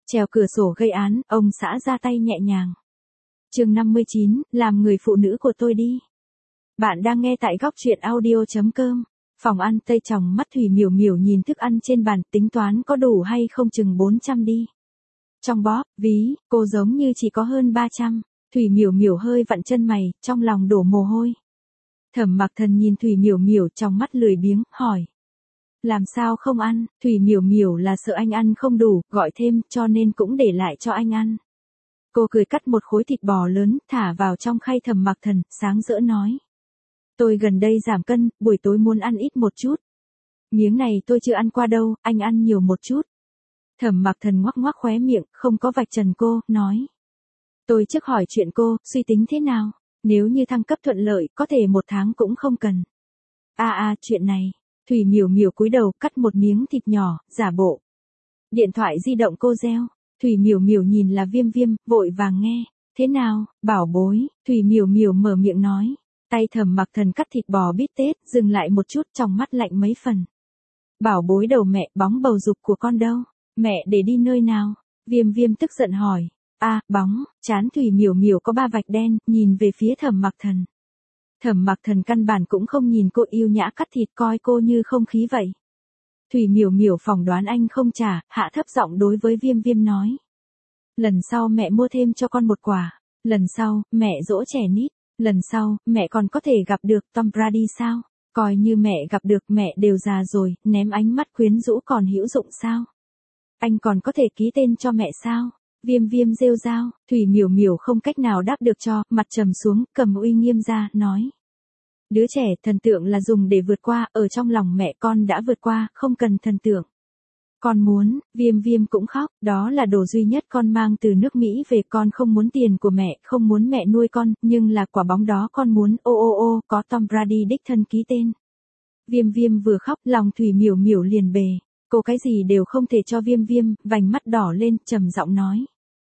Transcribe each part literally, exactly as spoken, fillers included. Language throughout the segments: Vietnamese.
Trèo cửa sổ gây án, ông xã ra tay nhẹ nhàng. Chương năm mươi chín, làm người phụ nữ của tôi đi. Bạn đang nghe tại góc truyện audio chấm com. Phòng ăn Tây tròng mắt Thủy Miểu Miểu nhìn thức ăn trên bàn, tính toán có đủ hay không chừng bốn trăm đi. Trong bóp, ví, cô giống như chỉ có hơn ba trăm. Thủy Miểu Miểu hơi vặn chân mày, trong lòng đổ mồ hôi. Thẩm Mặc Thần nhìn Thủy Miểu Miểu trong mắt lười biếng, hỏi. Làm sao không ăn? Thủy Miểu Miểu là sợ anh ăn không đủ, gọi thêm, cho nên cũng để lại cho anh ăn. Cô cười cắt một khối thịt bò lớn, thả vào trong khay Thẩm Mặc Thần, sáng rỡ nói. Tôi gần đây giảm cân, buổi tối muốn ăn ít một chút. Miếng này tôi chưa ăn qua đâu, anh ăn nhiều một chút. Thẩm Mặc Thần ngoắc ngoắc khóe miệng, không có vạch trần cô, nói. Tôi trước hỏi chuyện cô, suy tính thế nào? Nếu như thăng cấp thuận lợi, có thể một tháng cũng không cần. À à, chuyện này. Thủy Miểu Miểu cúi đầu cắt một miếng thịt nhỏ, giả bộ. Điện thoại di động cô reo. Thủy Miểu Miểu nhìn là Viêm Viêm, vội vàng nghe. Thế nào, bảo bối? Thủy Miểu Miểu mở miệng nói. Tay Thẩm Mặc Thần cắt thịt bò bít tết, dừng lại một chút, trong mắt lạnh mấy phần. Bảo bối đầu mẹ, bóng bầu dục của con đâu? Mẹ để đi nơi nào? Viêm Viêm tức giận hỏi. À, bóng, trán Thủy Miểu Miểu có ba vạch đen, nhìn về phía Thẩm Mặc Thần. Thẩm Mặc Thần căn bản cũng không nhìn cô yêu nhã cắt thịt, coi cô như không khí vậy. Thủy Miểu Miểu phỏng đoán anh không trả, hạ thấp giọng đối với Viêm Viêm nói. Lần sau mẹ mua thêm cho con một quả. Lần sau, mẹ dỗ trẻ nít. Lần sau, mẹ còn có thể gặp được Tom Brady sao? Coi như mẹ gặp được, mẹ đều già rồi, ném ánh mắt quyến rũ còn hữu dụng sao? Anh còn có thể ký tên cho mẹ sao? Viêm Viêm rêu rao, Thủy Miểu Miểu không cách nào đáp được cho, mặt trầm xuống, cầm uy nghiêm ra, nói. Đứa trẻ thần tượng là dùng để vượt qua, ở trong lòng mẹ con đã vượt qua, không cần thần tượng. Con muốn, Viêm Viêm cũng khóc, đó là đồ duy nhất con mang từ nước Mỹ về, con không muốn tiền của mẹ, không muốn mẹ nuôi con, nhưng là quả bóng đó con muốn, ô ô ô, có Tom Brady đích thân ký tên. Viêm Viêm vừa khóc, lòng Thủy Miểu Miểu liền bề. Cô cái gì đều không thể cho Viêm Viêm, vành mắt đỏ lên, trầm giọng nói.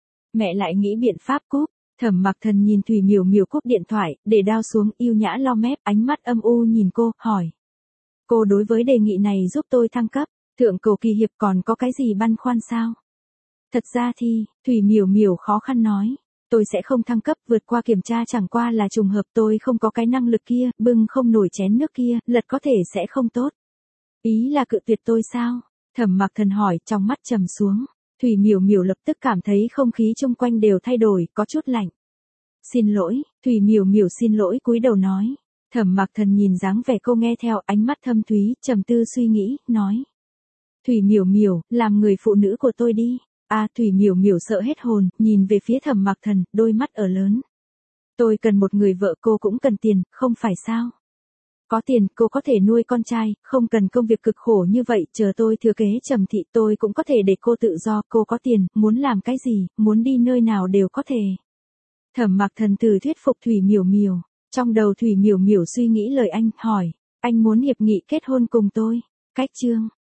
Mẹ lại nghĩ biện pháp cúp. Thẩm Mặc Thần nhìn Thủy Miểu Miểu cúp điện thoại, để đao xuống, yêu nhã lo mép, ánh mắt âm u nhìn cô, hỏi. Cô đối với đề nghị này giúp tôi thăng cấp, thượng cầu kỳ hiệp còn có cái gì băn khoăn sao? Thật ra thì, Thủy Miểu Miểu khó khăn nói. Tôi sẽ không thăng cấp, vượt qua kiểm tra chẳng qua là trùng hợp, tôi không có cái năng lực kia, bưng không nổi chén nước kia, lật có thể sẽ không tốt. Ý là cự tuyệt tôi sao? Thẩm Mặc Thần hỏi, trong mắt trầm xuống. Thủy Miểu Miểu lập tức cảm thấy không khí chung quanh đều thay đổi, có chút lạnh. Xin lỗi, Thủy Miểu Miểu xin lỗi cúi đầu nói. Thẩm Mặc Thần nhìn dáng vẻ cô nghe theo, ánh mắt thâm thúy, trầm tư suy nghĩ, nói. Thủy Miểu Miểu, làm người phụ nữ của tôi đi. À, Thủy Miểu Miểu sợ hết hồn, nhìn về phía Thẩm Mặc Thần, đôi mắt ở lớn. Tôi cần một người vợ, cô cũng cần tiền, không phải sao? Có tiền, cô có thể nuôi con trai, không cần công việc cực khổ như vậy, chờ tôi thừa kế Trầm thị, tôi cũng có thể để cô tự do, cô có tiền, muốn làm cái gì, muốn đi nơi nào đều có thể. Thẩm Mặc Thần từ thuyết phục Thủy Miểu Miểu, trong đầu Thủy Miểu Miểu suy nghĩ lời anh, hỏi, anh muốn hiệp nghị kết hôn cùng tôi, cách chương.